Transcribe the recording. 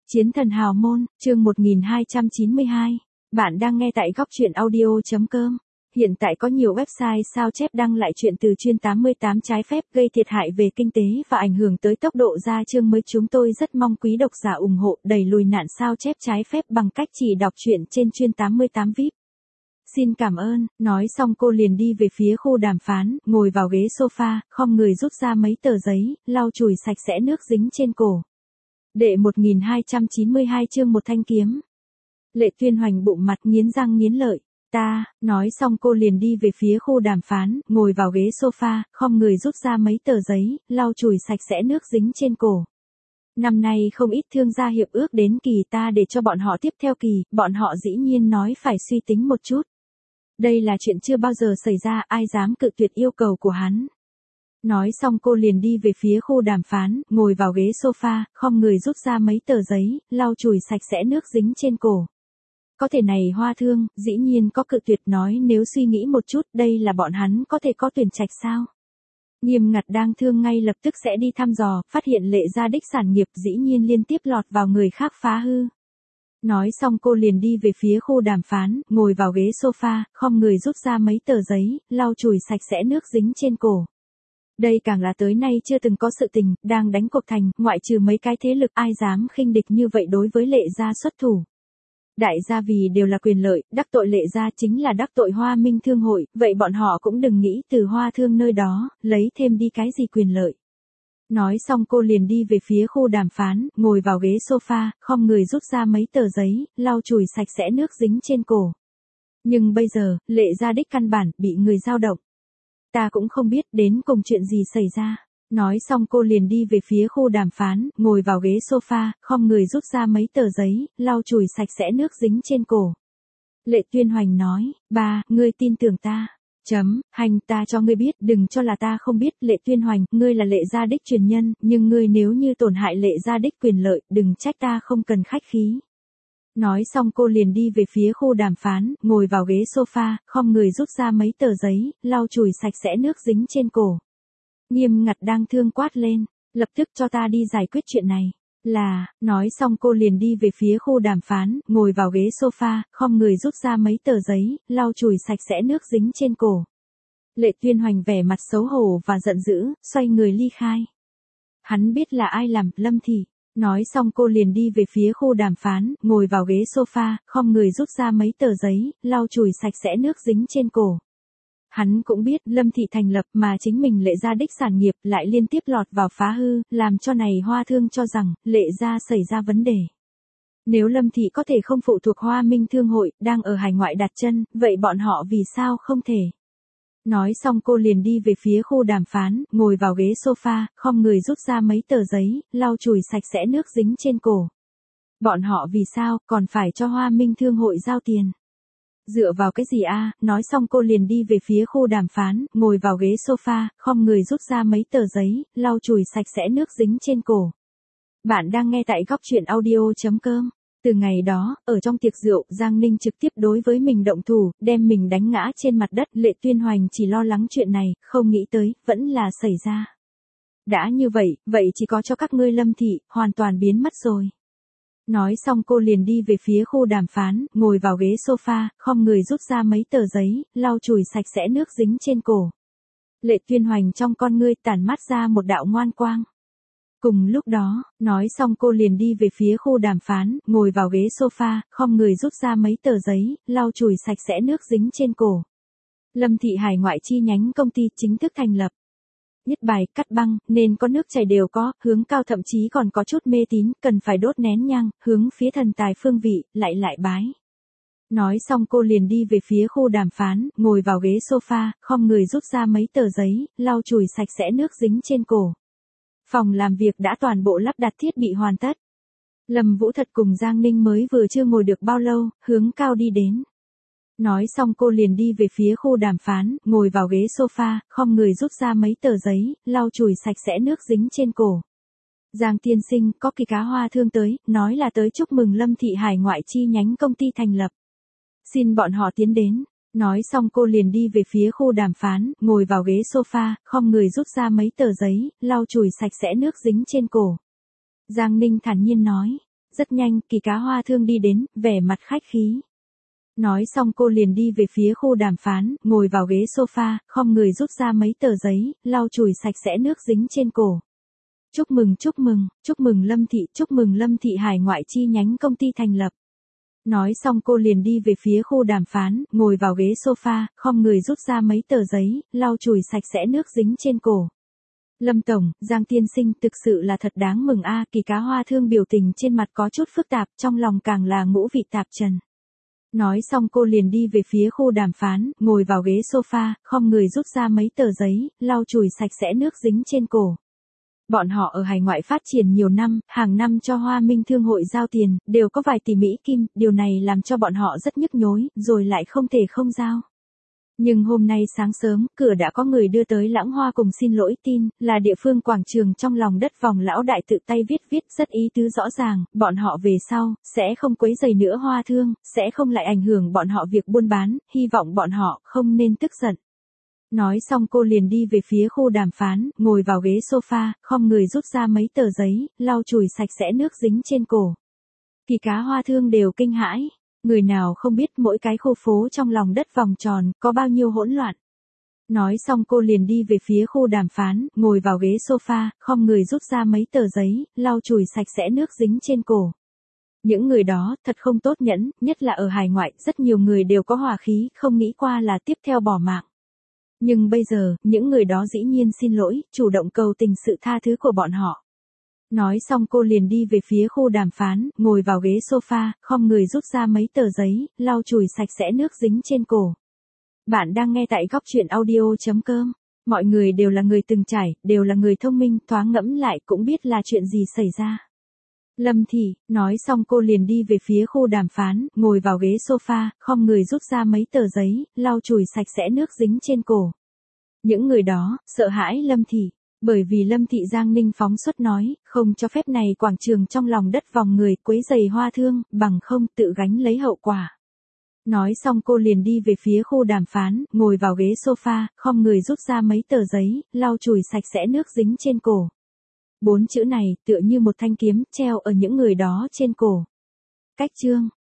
Chiến thần hào môn, chương 1292. Bạn đang nghe tại góc truyện audio.com. Hiện tại có nhiều website sao chép đăng lại chuyện từ chuyên 88 trái phép gây thiệt hại về kinh tế và ảnh hưởng tới tốc độ ra chương mới. Chúng tôi rất mong quý độc giả ủng hộ đẩy lùi nạn sao chép trái phép bằng cách chỉ đọc truyện trên chuyên 88 VIP. Xin cảm ơn, nói xong cô liền đi về phía khu đàm phán, ngồi vào ghế sofa, khom người rút ra mấy tờ giấy, lau chùi sạch sẽ nước dính trên cổ. Đệ 1292 chương một thanh kiếm. Lệ Tuyên Hoành bụng mặt nghiến răng nghiến lợi. Nói xong cô liền đi về phía khu đàm phán, ngồi vào ghế sofa, khom người rút ra mấy tờ giấy, lau chùi sạch sẽ nước dính trên cổ. Năm nay không ít thương gia hiệp ước đến kỳ ta để cho bọn họ tiếp theo kỳ, bọn họ dĩ nhiên nói phải suy tính một chút. Đây là chuyện chưa bao giờ xảy ra, ai dám cự tuyệt yêu cầu của hắn. Nói xong cô liền đi về phía khu đàm phán, ngồi vào ghế sofa, khom người rút ra mấy tờ giấy, lau chùi sạch sẽ nước dính trên cổ. Có thể này Hoa Thương, dĩ nhiên có cự tuyệt, nói nếu suy nghĩ một chút, đây là bọn hắn có thể có tuyển trạch sao? Nghiêm Ngặt đang thương ngay lập tức sẽ đi thăm dò, phát hiện Lệ Gia Đích sản nghiệp dĩ nhiên liên tiếp lọt vào người khác phá hư. Nói xong cô liền đi về phía khu đàm phán, ngồi vào ghế sofa, khom người rút ra mấy tờ giấy, lau chùi sạch sẽ nước dính trên cổ. Đây càng là tới nay chưa từng có sự tình, đang đánh cuộc thành, ngoại trừ mấy cái thế lực ai dám khinh địch như vậy đối với Lệ Gia xuất thủ. Đại gia vì đều là quyền lợi, đắc tội Lệ Gia chính là đắc tội Hoa Minh Thương hội, vậy bọn họ cũng đừng nghĩ từ Hoa Thương nơi đó, lấy thêm đi cái gì quyền lợi. Nói xong cô liền đi về phía khu đàm phán, ngồi vào ghế sofa, khom người rút ra mấy tờ giấy, lau chùi sạch sẽ nước dính trên cổ. Nhưng bây giờ, Lệ Gia Đích căn bản, bị người dao động. Ta cũng không biết đến cùng chuyện gì xảy ra. Nói xong cô liền đi về phía khu đàm phán, ngồi vào ghế sofa, khom người rút ra mấy tờ giấy, lau chùi sạch sẽ nước dính trên cổ. Lệ Tuyên Hoành nói, ngươi tin tưởng ta. Hành ta cho ngươi biết, đừng cho là ta không biết. Lệ Tuyên Hoành, ngươi là Lệ Gia Đích truyền nhân, nhưng ngươi nếu như tổn hại Lệ Gia Đích quyền lợi, đừng trách ta không cần khách khí. Nói xong cô liền đi về phía khu đàm phán, ngồi vào ghế sofa, khom người rút ra mấy tờ giấy, lau chùi sạch sẽ nước dính trên cổ. Nghiêm Ngặt đang thương quát lên, lập tức cho ta đi giải quyết chuyện này. Nói xong cô liền đi về phía khu đàm phán, ngồi vào ghế sofa, khom người rút ra mấy tờ giấy, lau chùi sạch sẽ nước dính trên cổ. Lệ Tuyên Hoành vẻ mặt xấu hổ và giận dữ, xoay người ly khai. Hắn biết là ai làm, Lâm Thị. Nói xong cô liền đi về phía khu đàm phán, ngồi vào ghế sofa, khom người rút ra mấy tờ giấy, lau chùi sạch sẽ nước dính trên cổ. Hắn cũng biết Lâm Thị thành lập mà chính mình Lệ Gia Đích sản nghiệp lại liên tiếp lọt vào phá hư, làm cho này Hoa Thương cho rằng Lệ Gia xảy ra vấn đề. Nếu Lâm Thị có thể không phụ thuộc Hoa Minh Thương hội, đang ở hải ngoại đặt chân, vậy bọn họ vì sao không thể? Nói xong cô liền đi về phía khu đàm phán, ngồi vào ghế sofa, khom người rút ra mấy tờ giấy, lau chùi sạch sẽ nước dính trên cổ. Bọn họ vì sao còn phải cho Hoa Minh Thương hội giao tiền? Dựa vào cái gì Nói xong cô liền đi về phía khu đàm phán, ngồi vào ghế sofa, khom người rút ra mấy tờ giấy, lau chùi sạch sẽ nước dính trên cổ. Bạn đang nghe tại góc truyện audio.com. Từ ngày đó, ở trong tiệc rượu, Giang Ninh trực tiếp đối với mình động thủ, đem mình đánh ngã trên mặt đất. Lệ Tuyên Hoành chỉ lo lắng chuyện này, không nghĩ tới, vẫn là xảy ra. Đã như vậy chỉ có cho các ngươi Lâm Thị, hoàn toàn biến mất rồi. Nói xong cô liền đi về phía khu đàm phán, ngồi vào ghế sofa, khom người rút ra mấy tờ giấy, lau chùi sạch sẽ nước dính trên cổ. Lệ Tuyên Hoành trong con ngươi tản mát ra một đạo ngoan quang. Cùng lúc đó, nói xong cô liền đi về phía khu đàm phán, ngồi vào ghế sofa, khom người rút ra mấy tờ giấy, lau chùi sạch sẽ nước dính trên cổ. Lâm Thị hải ngoại chi nhánh công ty chính thức thành lập. Nhất bài, cắt băng, nên có nước chảy đều có, hướng cao thậm chí còn có chút mê tín, cần phải đốt nén nhang, hướng phía thần tài phương vị, lại bái. Nói xong cô liền đi về phía khu đàm phán, ngồi vào ghế sofa, khom người rút ra mấy tờ giấy, lau chùi sạch sẽ nước dính trên cổ. Phòng làm việc đã toàn bộ lắp đặt thiết bị hoàn tất. Lâm Vũ Thật cùng Giang Ninh mới vừa chưa ngồi được bao lâu, hướng cao đi đến. Nói xong cô liền đi về phía khu đàm phán, ngồi vào ghế sofa, khom người rút ra mấy tờ giấy, lau chùi sạch sẽ nước dính trên cổ. Giang tiên sinh, có kỳ cá Hoa Thương tới, nói là tới chúc mừng Lâm Thị hải ngoại chi nhánh công ty thành lập. Xin bọn họ tiến đến. Nói xong cô liền đi về phía khu đàm phán, ngồi vào ghế sofa, khom người rút ra mấy tờ giấy, lau chùi sạch sẽ nước dính trên cổ. Giang Ninh thản nhiên nói, Rất nhanh, Kỳ Cá Hoa Thương đi đến, vẻ mặt khách khí. Nói xong cô liền đi về phía khu đàm phán, ngồi vào ghế sofa, khom người rút ra mấy tờ giấy, lau chùi sạch sẽ nước dính trên cổ. Chúc mừng, chúc mừng, chúc mừng Lâm Thị hải ngoại chi nhánh công ty thành lập. Nói xong cô liền đi về phía khu đàm phán, ngồi vào ghế sofa, khom người rút ra mấy tờ giấy, lau chùi sạch sẽ nước dính trên cổ. Lâm Tổng, Giang Tiên Sinh, thực sự là thật đáng mừng a. Kỳ Cá Hoa Thương biểu tình trên mặt có chút phức tạp, trong lòng càng là ngũ vị tạp trần. Nói xong cô liền đi về phía khu đàm phán, ngồi vào ghế sofa, khom người rút ra mấy tờ giấy, lau chùi sạch sẽ nước dính trên cổ. Bọn họ ở hải ngoại phát triển nhiều năm, hàng năm cho Hoa Minh Thương hội giao tiền, đều có vài tỷ Mỹ Kim, điều này làm cho bọn họ rất nhức nhối, rồi lại không thể không giao. Nhưng hôm nay sáng sớm, cửa đã có người đưa tới Lãng Hoa cùng xin lỗi tin, là địa phương quảng trường trong lòng đất vòng lão đại tự tay viết rất ý tứ rõ ràng, bọn họ về sau, sẽ không quấy rầy nữa Hoa Thương, sẽ không lại ảnh hưởng bọn họ việc buôn bán, hy vọng bọn họ không nên tức giận. Nói xong cô liền đi về phía khu đàm phán, ngồi vào ghế sofa, khom người rút ra mấy tờ giấy, lau chùi sạch sẽ nước dính trên cổ. Kỳ Cá Hoa Thương đều kinh hãi. Người nào không biết mỗi cái khu phố trong lòng đất vòng tròn, có bao nhiêu hỗn loạn. Nói xong cô liền đi về phía khu đàm phán, ngồi vào ghế sofa, khom người rút ra mấy tờ giấy, lau chùi sạch sẽ nước dính trên cổ. Những người đó, thật không tốt nhẫn, nhất là ở hải ngoại, rất nhiều người đều có hòa khí, không nghĩ qua là tiếp theo bỏ mạng. Nhưng bây giờ, những người đó dĩ nhiên xin lỗi, chủ động cầu tình sự tha thứ của bọn họ. Nói xong cô liền đi về phía khu đàm phán, ngồi vào ghế sofa, khom người rút ra mấy tờ giấy, lau chùi sạch sẽ nước dính trên cổ. Bạn đang nghe tại góc truyện audio.com. Mọi người đều là người từng trải, đều là người thông minh, thoáng ngẫm lại cũng biết là chuyện gì xảy ra. Lâm Thị, nói xong cô liền đi về phía khu đàm phán, ngồi vào ghế sofa, khom người rút ra mấy tờ giấy, lau chùi sạch sẽ nước dính trên cổ. Những người đó, sợ hãi Lâm Thị. Bởi vì Lâm Thị Giang Ninh phóng xuất nói, không cho phép này quảng trường trong lòng đất vòng người quấy rầy Hoa Thương, bằng không tự gánh lấy hậu quả. Nói xong cô liền đi về phía khu đàm phán, ngồi vào ghế sofa, khom người rút ra mấy tờ giấy, lau chùi sạch sẽ nước dính trên cổ. 4 chữ này, tựa như một thanh kiếm, treo ở những người đó trên cổ. Cách chương.